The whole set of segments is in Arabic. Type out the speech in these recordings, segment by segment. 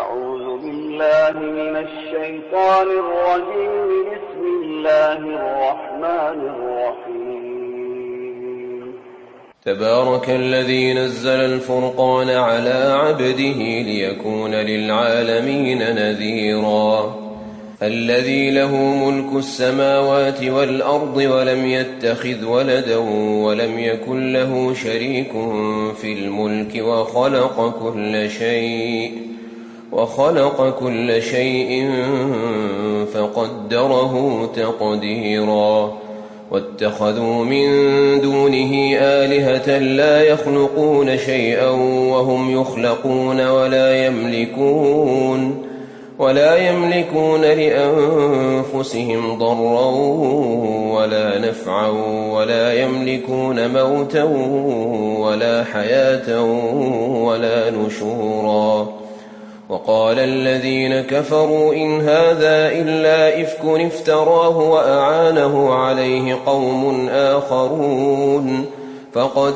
أعوذ بالله من الشيطان الرجيم. بسم الله الرحمن الرحيم. تبارك الذي نزل الفرقان على عبده ليكون للعالمين نذيرا. الذي له ملك السماوات والأرض ولم يتخذ ولدا ولم يكن له شريك في الملك وخلق كل شيء فقدره تقديرا. واتخذوا من دونه آلهة لا يخلقون شيئا وهم يخلقون ولا يملكون لأنفسهم ضرا ولا نفعا ولا يملكون موتا ولا حياة ولا نشورا. وقال الذين كفروا إن هذا إلا إفك افتراه وأعانه عليه قوم آخرون فقد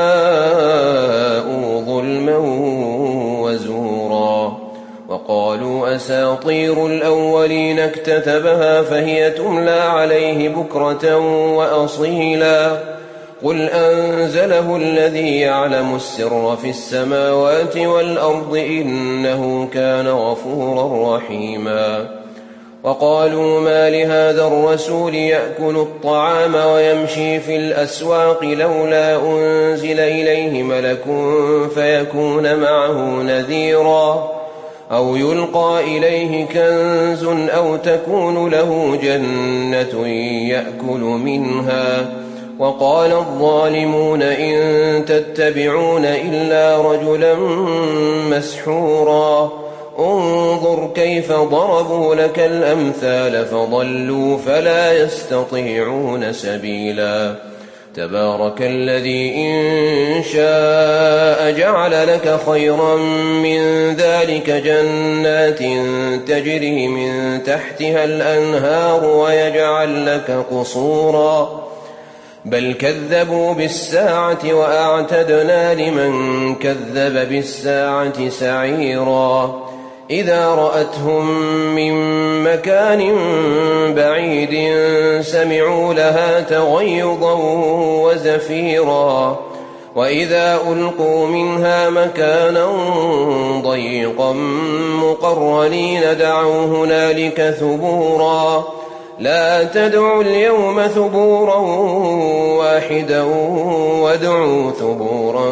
جاءوا ظلما وزورا. وقالوا أساطير الأولين اكتتبها فهي تملى عليه بكرة وأصيلا. قل أنزله الذي يعلم السر في السماوات والأرض إنه كان غفورا رحيما. وقالوا ما لهذا الرسول يأكل الطعام ويمشي في الأسواق لولا أنزل إليه ملك فيكون معه نذيرا أو يلقى إليه كنز أو تكون له جنة يأكل منها. وقال الظالمون إن تتبعون إلا رجلا مسحورا. انظر كيف ضربوا لك الأمثال فضلوا فلا يستطيعون سبيلا. تبارك الذي إن شاء جعل لك خيرا من ذلك جنات تجري من تحتها الأنهار ويجعل لك قصورا. بل كذبوا بالساعة وأعتدنا لمن كذب بالساعة سعيرا. إذا رأتهم من مكان بعيد سمعوا لها تغيظا وزفيرا. وإذا ألقوا منها مكانا ضيقا مقرنين دعوا هنالك ثبورا. لا تدعوا اليوم ثبورا واحدا وادعوا ثبورا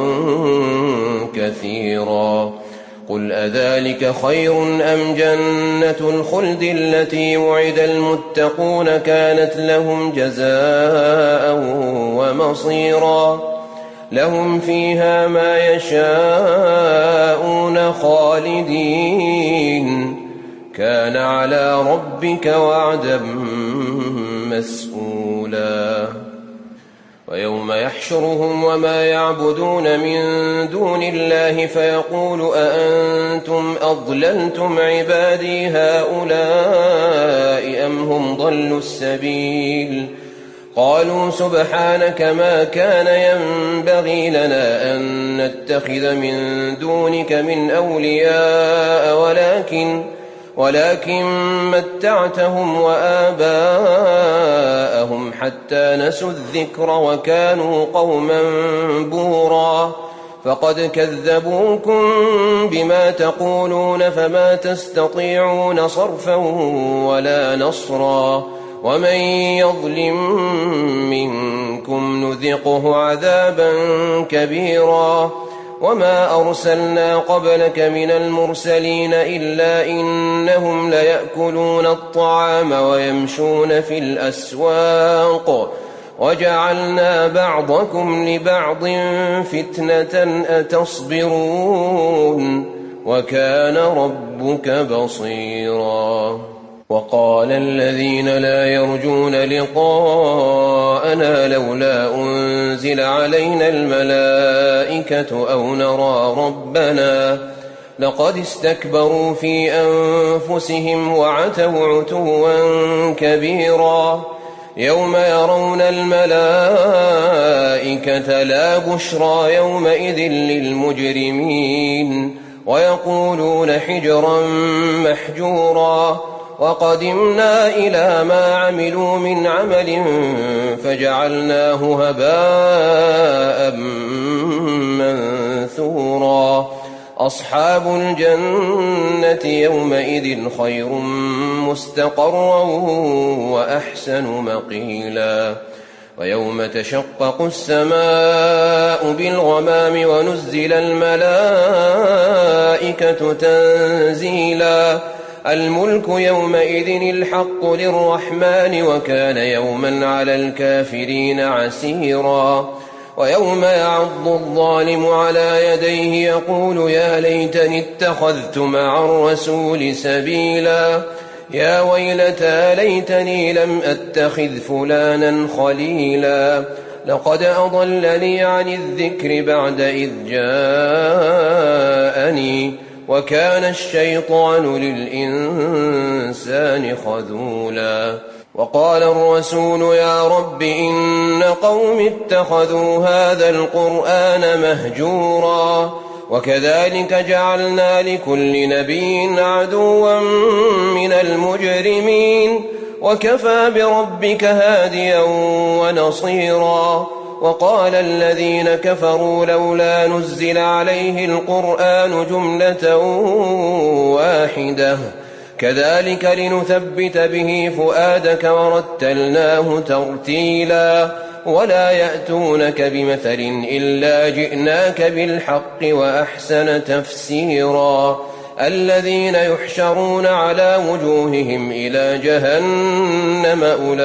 كثيرا. قل أذلك خير أم جنة الخلد التي وعد المتقون كانت لهم جزاء ومصيرا. لهم فيها ما يشاءون خالدين كان على ربك وعدا مسئولا. ويوم يحشرهم وما يعبدون من دون الله فيقول أأنتم أضللتم عبادي هؤلاء أم هم ضلوا السبيل. قالوا سبحانك ما كان ينبغي لنا أن نتخذ من دونك من أولياء ولكن متعتهم وآباءهم حتى نسوا الذكر وكانوا قوما بورا. فقد كذبوكم بما تقولون فما تستطيعون صرفا ولا نصرا. ومن يظلم منكم نذقه عذابا كبيرا. وما أرسلنا قبلك من المرسلين إلا إنهم ليأكلون الطعام ويمشون في الأسواق وجعلنا بعضكم لبعض فتنة أتصبرون وكان ربك بصيرا. وقال الذين لا يرجون لقاءنا لولا أنزل علينا الملائكة أو نرى ربنا لقد استكبروا في أنفسهم وعتوا عتوا كبيرا. يوم يرون الملائكة لا بشرى يومئذ للمجرمين ويقولون حجرا محجورا وقدمنا إلى ما عملوا من عمل فجعلناه هباء منثورا أصحاب الجنة يومئذ خير مستقرا وأحسن مقيلا ويوم تشقق السماء بالغمام ونزل الملائكة تنزيلا الملك يومئذ الحق للرحمن وكان يوما على الكافرين عسيرا ويوم يعض الظالم على يديه يقول يا ليتني اتخذت مع الرسول سبيلا يا ويلتى ليتني لم أتخذ فلانا خليلا لقد أضلني عن الذكر بعد إذ جاءني وكان الشيطان للإنسان خذولا وقال الرسول يا رب إن قوم اتخذوا هذا القرآن مهجورا وكذلك جعلنا لكل نبي عدوا من المجرمين وكفى بربك هاديا ونصيرا وقال الذين كفروا لولا نزل عليه القرآن جملة واحدة كذلك لنثبت به فؤادك ورتلناه ترتيلا ولا يأتونك بمثل إلا جئناك بالحق وأحسن تفسيرا الذين يحشرون على وجوههم إلى جهنم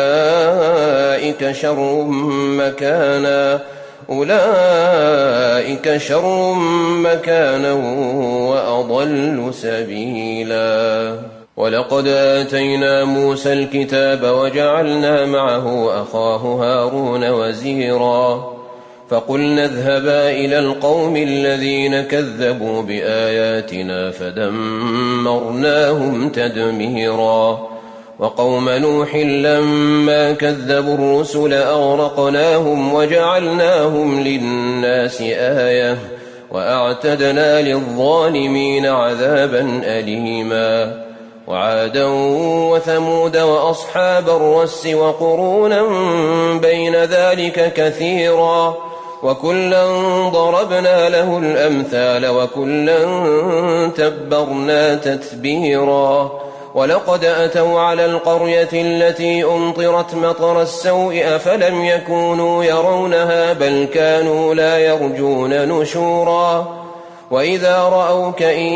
أولئك شر مكانا وأضل سبيلا ولقد آتينا موسى الكتاب وجعلنا معه أخاه هارون وزيرا فقلنا اذهبا إلى القوم الذين كذبوا بآياتنا فدمرناهم تدميرا وقوم نوح لما كذبوا الرسل أغرقناهم وجعلناهم للناس آية وأعتدنا للظالمين عذابا أليما وعادا وثمود وأصحاب الرس وقرونا بين ذلك كثيرا وكلا ضربنا له الأمثال وكلا تبرنا تتبيرا ولقد أتوا على القرية التي أمطرت مطر السوء أفلم يكونوا يرونها بل كانوا لا يرجون نشورا وإذا رأوك إن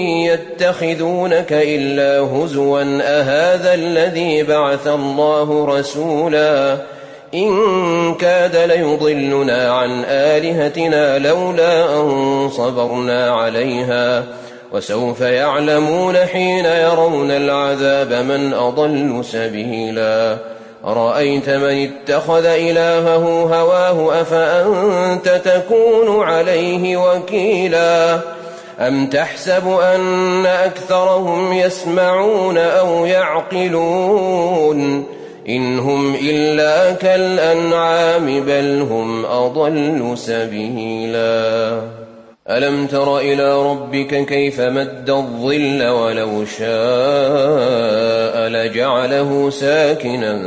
يتخذونك إلا هزوا أهذا الذي بعث الله رسولا إن كاد ليضلنا عن آلهتنا لولا أن صبرنا عليها وسوف يعلمون حين يرون العذاب من أضل سبيلا أرأيت من اتخذ إلهه هواه أفأنت تكون عليه وكيلا أم تحسب أن أكثرهم يسمعون أو يعقلون إن هم إلا كالأنعام بل هم أضل سبيلا ألم تر إلى ربك كيف مد الظل ولو شاء لجعله ساكنا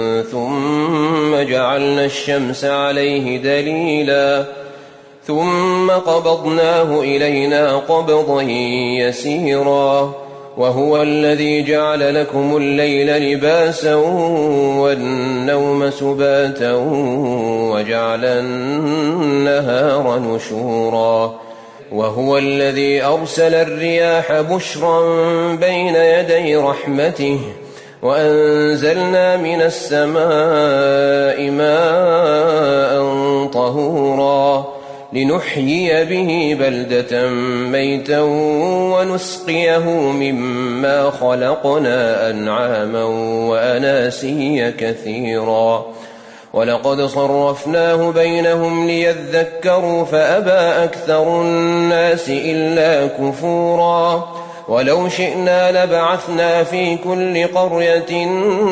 ثم جعلنا الشمس عليه دليلا ثم قبضناه إلينا قبضا يسيرا وهو الذي جعل لكم الليل لباسا والنوم سباتا وجعل النهار نشورا وهو الذي أرسل الرياح بشرا بين يدي رحمته وأنزلنا من السماء ماء طهورا لنحيي به بلدة ميتا ونسقيه مما خلقنا أنعاما وأناسيا كثيرا ولقد صرفناه بينهم ليذكروا فأبى أكثر الناس إلا كفورا ولو شئنا لبعثنا في كل قرية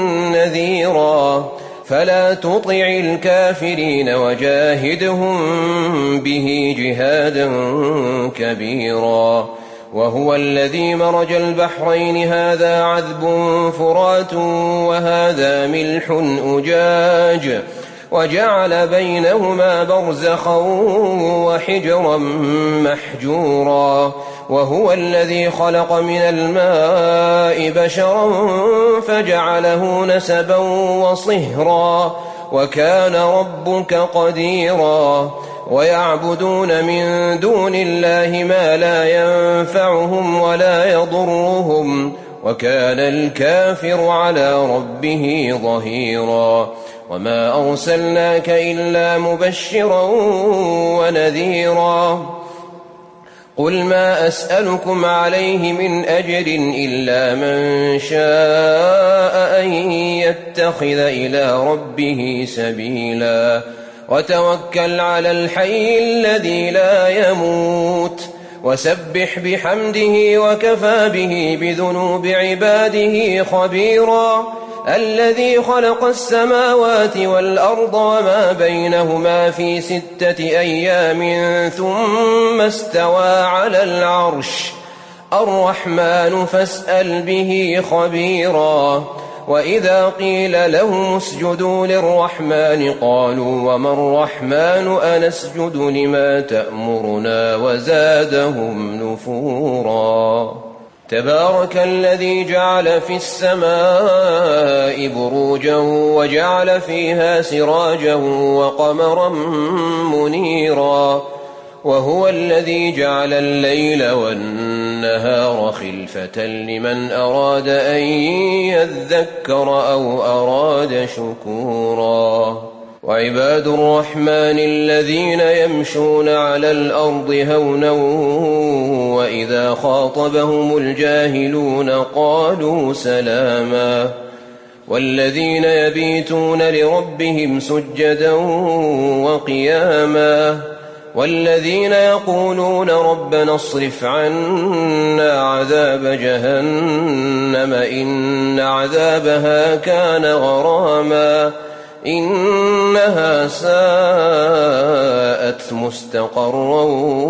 نذيرا فلا تطع الكافرين وجاهدهم به جهادا كبيرا وهو الذي مرج البحرين هذا عذب فرات وهذا ملح أجاج وجعل بينهما برزخا وحجرا محجورا وهو الذي خلق من الماء بشرا فجعله نسبا وصهرا وكان ربك قديرا ويعبدون من دون الله ما لا ينفعهم ولا يضرهم وكان الكافر على ربه ظهيرا وما أرسلناك إلا مبشرا ونذيرا قل ما أسألكم عليه من أجر إلا من شاء أن يتخذ إلى ربه سبيلا وتوكل على الحي الذي لا يموت وسبح بحمده وكفى به بذنوب عباده خبيرا الذي خلق السماوات والأرض وما بينهما في 6 أيام ثم استوى على العرش الرحمن فاسأل به خبيرا وإذا قيل لهم اسجدوا للرحمن قالوا وما الرحمن أنسجد لما تأمرنا وزادهم نفورا تبارك الذي جعل في السماء بروجا وجعل فيها سراجا وقمرا منيرا وهو الذي جعل الليل والنهار خلفة لمن أراد أن يذكر أو أراد شكورا وعباد الرحمن الذين يمشون على الأرض هونا وإذا خاطبهم الجاهلون قالوا سلاما والذين يبيتون لربهم سجدا وقياما والذين يقولون ربنا اصرف عنا عذاب جهنم إن عذابها كان غراما إنها ساءت مستقرا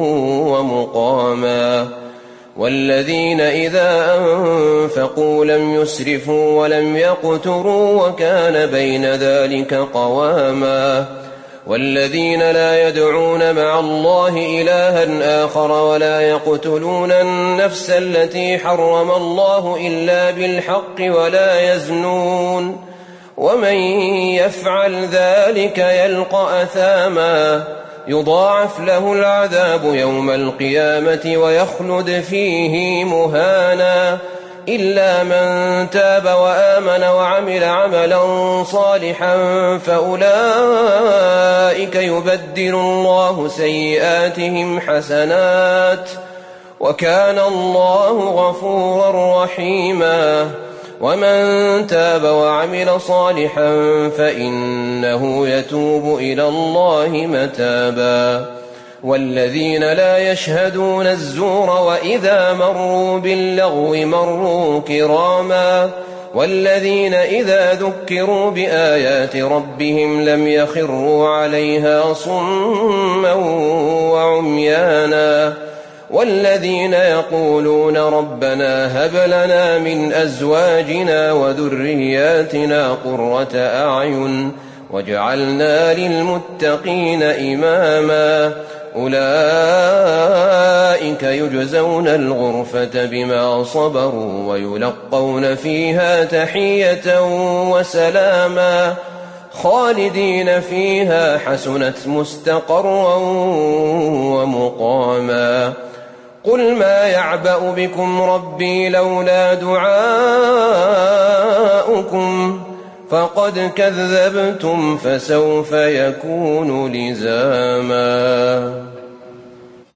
ومقاما والذين إذا أنفقوا لم يسرفوا ولم يقتروا وكان بين ذلك قواما والذين لا يدعون مع الله إلها آخر ولا يقتلون النفس التي حرم الله إلا بالحق ولا يزنون ومن يفعل ذلك يلقى أثاما يضاعف له العذاب يوم القيامة ويخلد فيه مهانا إلا من تاب وآمن وعمل عملا صالحا فأولئك يبدل الله سيئاتهم حسنات وكان الله غفورا رحيما ومن تاب وعمل صالحا فإنه يتوب إلى الله متابا والذين لا يشهدون الزور وإذا مروا باللغو مروا كراما والذين إذا ذكروا بآيات ربهم لم يخروا عليها صما وعميانا والذين يقولون ربنا هب لنا من أزواجنا وذرياتنا قرة أعين واجعلنا للمتقين إماما أولئك يجزون الغرفة بما صبروا ويلقون فيها تحية وسلاما خالدين فيها حسنت مستقرا ومقاما قل ما يعبأ بكم ربي لولا دعاؤكم فقد كذبتم فسوف يكون لزاما